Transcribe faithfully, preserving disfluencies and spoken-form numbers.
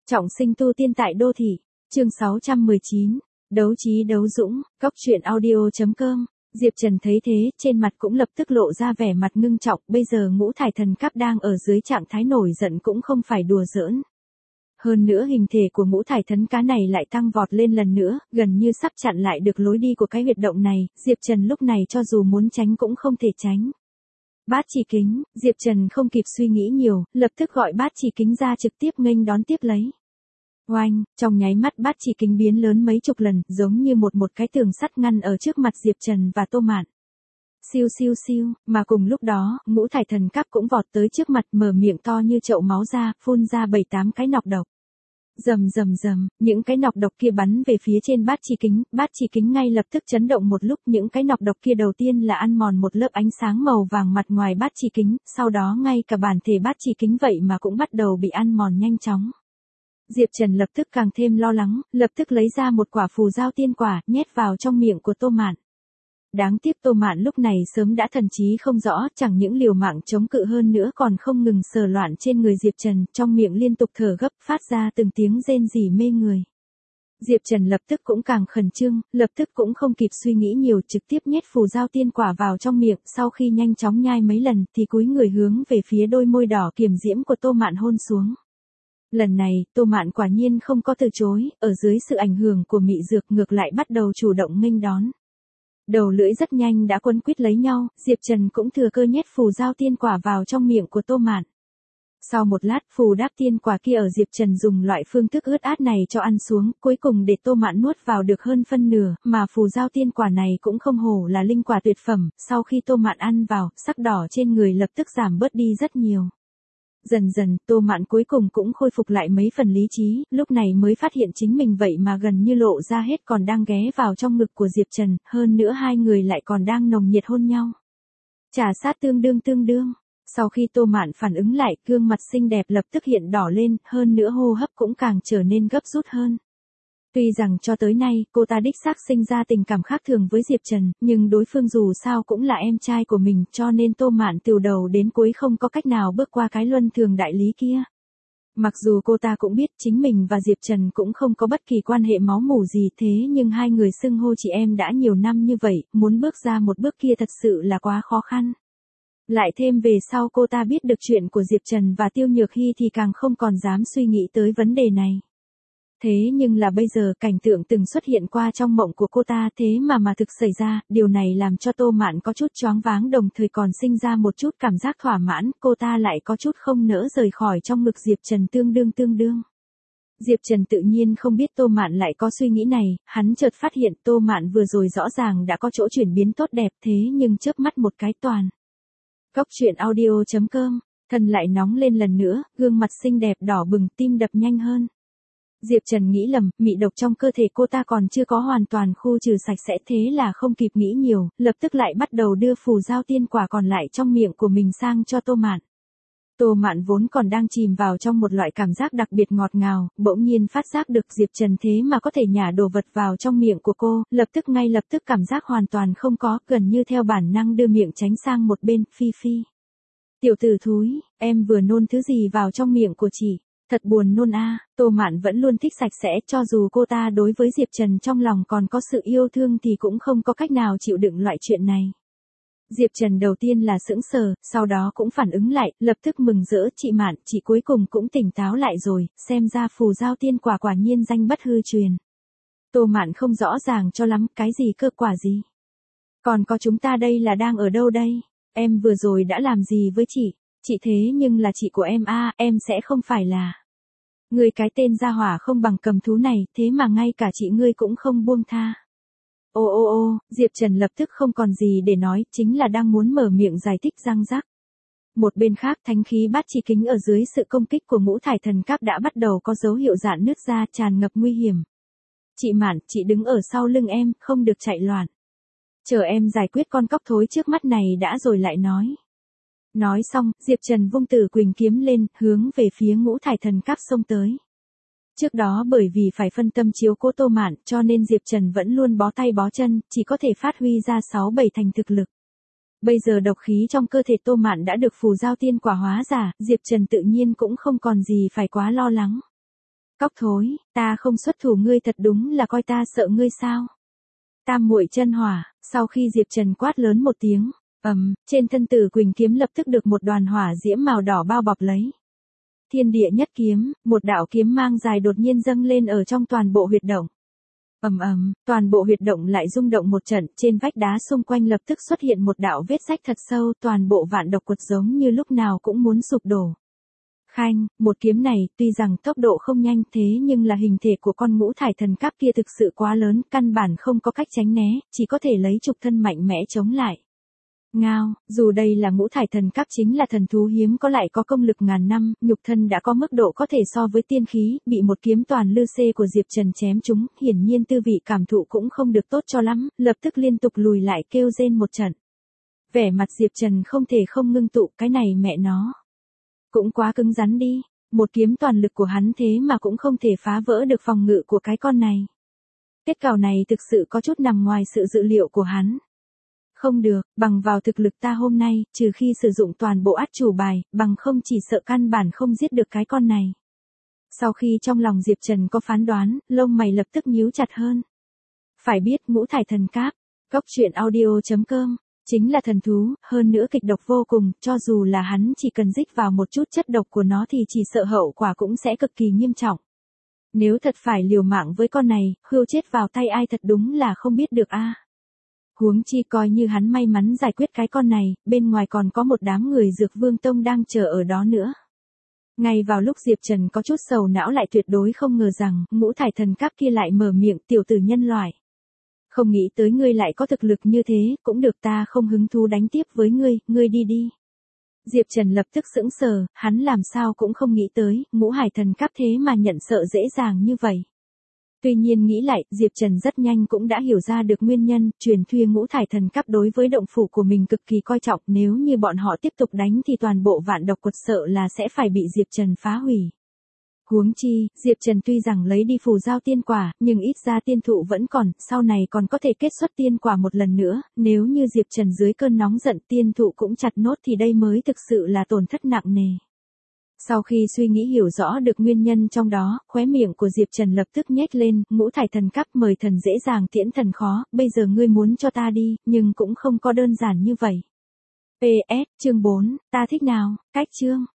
Trọng sinh tu tiên tại đô thị, chương sáu trăm mười chín, đấu trí đấu dũng, cóc truyện audio.com. Diệp Trần thấy thế, trên mặt cũng lập tức lộ ra vẻ mặt ngưng trọng, bây giờ ngũ thải thần cáp đang ở dưới trạng thái nổi giận cũng không phải đùa giỡn. Hơn nữa hình thể của ngũ thải thần cá này lại tăng vọt lên lần nữa, gần như sắp chặn lại được lối đi của cái huyệt động này, Diệp Trần lúc này cho dù muốn tránh cũng không thể tránh. Bát chỉ kính, Diệp Trần không kịp suy nghĩ nhiều, lập tức gọi bát chỉ kính ra trực tiếp nghênh đón tiếp lấy. Oanh, trong nháy mắt bát chỉ kính biến lớn mấy chục lần, giống như một một cái tường sắt ngăn ở trước mặt Diệp Trần và Tô Mạn. Siêu siêu siêu, mà cùng lúc đó, ngũ thải thần cáp cũng vọt tới trước mặt, mở miệng to như chậu máu ra, phun ra bảy tám cái nọc độc. Rầm rầm rầm, những cái nọc độc kia bắn về phía trên bát chỉ kính, bát chỉ kính ngay lập tức chấn động một lúc, những cái nọc độc kia đầu tiên là ăn mòn một lớp ánh sáng màu vàng mặt ngoài bát chỉ kính, sau đó ngay cả bản thể bát chỉ kính vậy mà cũng bắt đầu bị ăn mòn nhanh chóng. Diệp Trần lập tức càng thêm lo lắng, lập tức lấy ra một quả phù giao tiên quả, nhét vào trong miệng của Tô Mạn. Đáng tiếc Tô Mạn lúc này sớm đã thần trí không rõ, chẳng những liều mạng chống cự hơn nữa còn không ngừng sờ loạn trên người Diệp Trần, trong miệng liên tục thở gấp, phát ra từng tiếng rên rỉ mê người. Diệp Trần lập tức cũng càng khẩn trương, lập tức cũng không kịp suy nghĩ nhiều, trực tiếp nhét phù giao tiên quả vào trong miệng, sau khi nhanh chóng nhai mấy lần thì cúi người hướng về phía đôi môi đỏ kiềm diễm của Tô Mạn hôn xuống. Lần này, Tô Mạn quả nhiên không có từ chối, ở dưới sự ảnh hưởng của mị dược ngược lại bắt đầu chủ động nghênh đón. Đầu lưỡi rất nhanh đã quấn quýt lấy nhau, Diệp Trần cũng thừa cơ nhét phù giao tiên quả vào trong miệng của Tô Mạn. Sau một lát, phù đáp tiên quả kia ở Diệp Trần dùng loại phương thức ướt át này cho ăn xuống, cuối cùng để Tô Mạn nuốt vào được hơn phân nửa, mà phù giao tiên quả này cũng không hổ là linh quả tuyệt phẩm, sau khi Tô Mạn ăn vào, sắc đỏ trên người lập tức giảm bớt đi rất nhiều. Dần dần, Tô Mạn cuối cùng cũng khôi phục lại mấy phần lý trí, lúc này mới phát hiện chính mình vậy mà gần như lộ ra hết còn đang ghé vào trong ngực của Diệp Trần, hơn nữa hai người lại còn đang nồng nhiệt hôn nhau. Trà sát tương đương tương đương. Sau khi Tô Mạn phản ứng lại, gương mặt xinh đẹp lập tức hiện đỏ lên, hơn nữa hô hấp cũng càng trở nên gấp rút hơn. Tuy rằng cho tới nay, cô ta đích xác sinh ra tình cảm khác thường với Diệp Trần, nhưng đối phương dù sao cũng là em trai của mình, cho nên Tô Mạn từ đầu đến cuối không có cách nào bước qua cái luân thường đại lý kia. Mặc dù cô ta cũng biết chính mình và Diệp Trần cũng không có bất kỳ quan hệ máu mủ gì, thế nhưng hai người xưng hô chị em đã nhiều năm như vậy, muốn bước ra một bước kia thật sự là quá khó khăn. Lại thêm về sau cô ta biết được chuyện của Diệp Trần và Tiêu Nhược Hy thì càng không còn dám suy nghĩ tới vấn đề này. Thế nhưng là bây giờ cảnh tượng từng xuất hiện qua trong mộng của cô ta thế mà mà thực xảy ra, điều này làm cho Tô Mạn có chút choáng váng đồng thời còn sinh ra một chút cảm giác thỏa mãn, cô ta lại có chút không nỡ rời khỏi trong ngực Diệp Trần tương đương tương đương. Diệp Trần tự nhiên không biết Tô Mạn lại có suy nghĩ này, hắn chợt phát hiện Tô Mạn vừa rồi rõ ràng đã có chỗ chuyển biến tốt đẹp thế nhưng chớp mắt một cái toàn. Cóc truyện audio.com, thân lại nóng lên lần nữa, gương mặt xinh đẹp đỏ bừng, tim đập nhanh hơn. Diệp Trần nghĩ lầm, mị độc trong cơ thể cô ta còn chưa có hoàn toàn khu trừ sạch sẽ thế là không kịp nghĩ nhiều, lập tức lại bắt đầu đưa phù giao tiên quả còn lại trong miệng của mình sang cho Tô Mạn. Tô Mạn vốn còn đang chìm vào trong một loại cảm giác đặc biệt ngọt ngào, bỗng nhiên phát giác được Diệp Trần thế mà có thể nhả đồ vật vào trong miệng của cô, lập tức ngay lập tức cảm giác hoàn toàn không có, gần như theo bản năng đưa miệng tránh sang một bên, phi phi. Tiểu tử thúi, em vừa nôn thứ gì vào trong miệng của chị? Thật buồn nôn a. À. Tô Mạn vẫn luôn thích sạch sẽ, cho dù cô ta đối với Diệp Trần trong lòng còn có sự yêu thương thì cũng không có cách nào chịu đựng loại chuyện này. Diệp Trần đầu tiên là sững sờ, sau đó cũng phản ứng lại, lập tức mừng rỡ, chị Mạn, chị cuối cùng cũng tỉnh táo lại rồi, xem ra phù giao tiên quả quả nhiên danh bất hư truyền. Tô Mạn không rõ ràng cho lắm, cái gì cơ quả gì? Còn có chúng ta đây là đang ở đâu đây? Em vừa rồi đã làm gì với chị? Chị thế nhưng là chị của em a, à, em sẽ không phải là. Người cái tên gia hỏa không bằng cầm thú này, thế mà ngay cả chị ngươi cũng không buông tha. Ô ô ô, Diệp Trần lập tức không còn gì để nói, chính là đang muốn mở miệng giải thích răng rắc. Một bên khác, thánh khí bát chỉ kính ở dưới sự công kích của ngũ thải thần cáp đã bắt đầu có dấu hiệu rạn nứt ra, tràn ngập nguy hiểm. Chị Mạn, chị đứng ở sau lưng em, không được chạy loạn. Chờ em giải quyết con cóc thối trước mắt này đã rồi lại nói. Nói xong, Diệp Trần vung Tử Quỳnh kiếm lên, hướng về phía ngũ thải thần cáp xông tới. Trước đó bởi vì phải phân tâm chiếu cố Tô Mạn, cho nên Diệp Trần vẫn luôn bó tay bó chân, chỉ có thể phát huy ra sáu bảy thành thực lực. Bây giờ độc khí trong cơ thể Tô Mạn đã được phù giao tiên quả hóa giả, Diệp Trần tự nhiên cũng không còn gì phải quá lo lắng. Cóc thối, ta không xuất thủ ngươi thật đúng là coi ta sợ ngươi sao? Tam muội chân hỏa, sau khi Diệp Trần quát lớn một tiếng, ầm, trên thân Tử Quỳnh kiếm lập tức được một đoàn hỏa diễm màu đỏ bao bọc lấy. Thiên địa nhất kiếm, một đạo kiếm mang dài đột nhiên dâng lên ở trong toàn bộ huyệt động. Ầm ầm, toàn bộ huyệt động lại rung động một trận, trên vách đá xung quanh lập tức xuất hiện một đạo vết rách thật sâu, toàn bộ vạn độc quật giống như lúc nào cũng muốn sụp đổ. Khanh, một kiếm này, tuy rằng tốc độ không nhanh thế nhưng là hình thể của con ngũ thải thần cáp kia thực sự quá lớn, căn bản không có cách tránh né, chỉ có thể lấy trục thân mạnh mẽ chống lại. Ngao, dù đây là ngũ thải thần cáp chính là thần thú hiếm có lại có công lực ngàn năm, nhục thân đã có mức độ có thể so với tiên khí, bị một kiếm toàn lư xê của Diệp Trần chém trúng, hiển nhiên tư vị cảm thụ cũng không được tốt cho lắm, lập tức liên tục lùi lại kêu rên một trận. Vẻ mặt Diệp Trần không thể không ngưng tụ, cái này mẹ nó. Cũng quá cứng rắn đi, một kiếm toàn lực của hắn thế mà cũng không thể phá vỡ được phòng ngự của cái con này. Kết cào này thực sự có chút nằm ngoài sự dự liệu của hắn. Không được, bằng vào thực lực ta hôm nay, trừ khi sử dụng toàn bộ át chủ bài, bằng không chỉ sợ căn bản không giết được cái con này. Sau khi trong lòng Diệp Trần có phán đoán, lông mày lập tức nhíu chặt hơn. Phải biết ngũ thải thần cáp, góc truyện audio chấm com, chính là thần thú, hơn nữa kịch độc vô cùng, cho dù là hắn chỉ cần dích vào một chút chất độc của nó thì chỉ sợ hậu quả cũng sẽ cực kỳ nghiêm trọng. Nếu thật phải liều mạng với con này, hươu chết vào tay ai thật đúng là không biết được a. Huống chi coi như hắn may mắn giải quyết cái con này, bên ngoài còn có một đám người Dược Vương Tông đang chờ ở đó nữa. Ngay vào lúc Diệp Trần có chút sầu não lại tuyệt đối không ngờ rằng, ngũ thải thần cáp kia lại mở miệng, tiểu tử nhân loại. Không nghĩ tới ngươi lại có thực lực như thế, cũng được, ta không hứng thú đánh tiếp với ngươi, ngươi đi đi. Diệp Trần lập tức sững sờ, hắn làm sao cũng không nghĩ tới, ngũ hải thần cáp thế mà nhận sợ dễ dàng như vậy. Tuy nhiên nghĩ lại, Diệp Trần rất nhanh cũng đã hiểu ra được nguyên nhân, truyền thuyết ngũ thải thần cáp đối với động phủ của mình cực kỳ coi trọng, nếu như bọn họ tiếp tục đánh thì toàn bộ vạn độc quật sợ là sẽ phải bị Diệp Trần phá hủy. Huống chi, Diệp Trần tuy rằng lấy đi phù giao tiên quả, nhưng ít ra tiên thụ vẫn còn, sau này còn có thể kết xuất tiên quả một lần nữa, nếu như Diệp Trần dưới cơn nóng giận tiên thụ cũng chặt nốt thì đây mới thực sự là tổn thất nặng nề. Sau khi suy nghĩ hiểu rõ được nguyên nhân trong đó, khóe miệng của Diệp Trần lập tức nhếch lên, ngũ thải thần cáp mời thần dễ dàng tiễn thần khó, bây giờ ngươi muốn cho ta đi, nhưng cũng không có đơn giản như vậy. pê ét, chương bốn, ta thích nào, cách chương.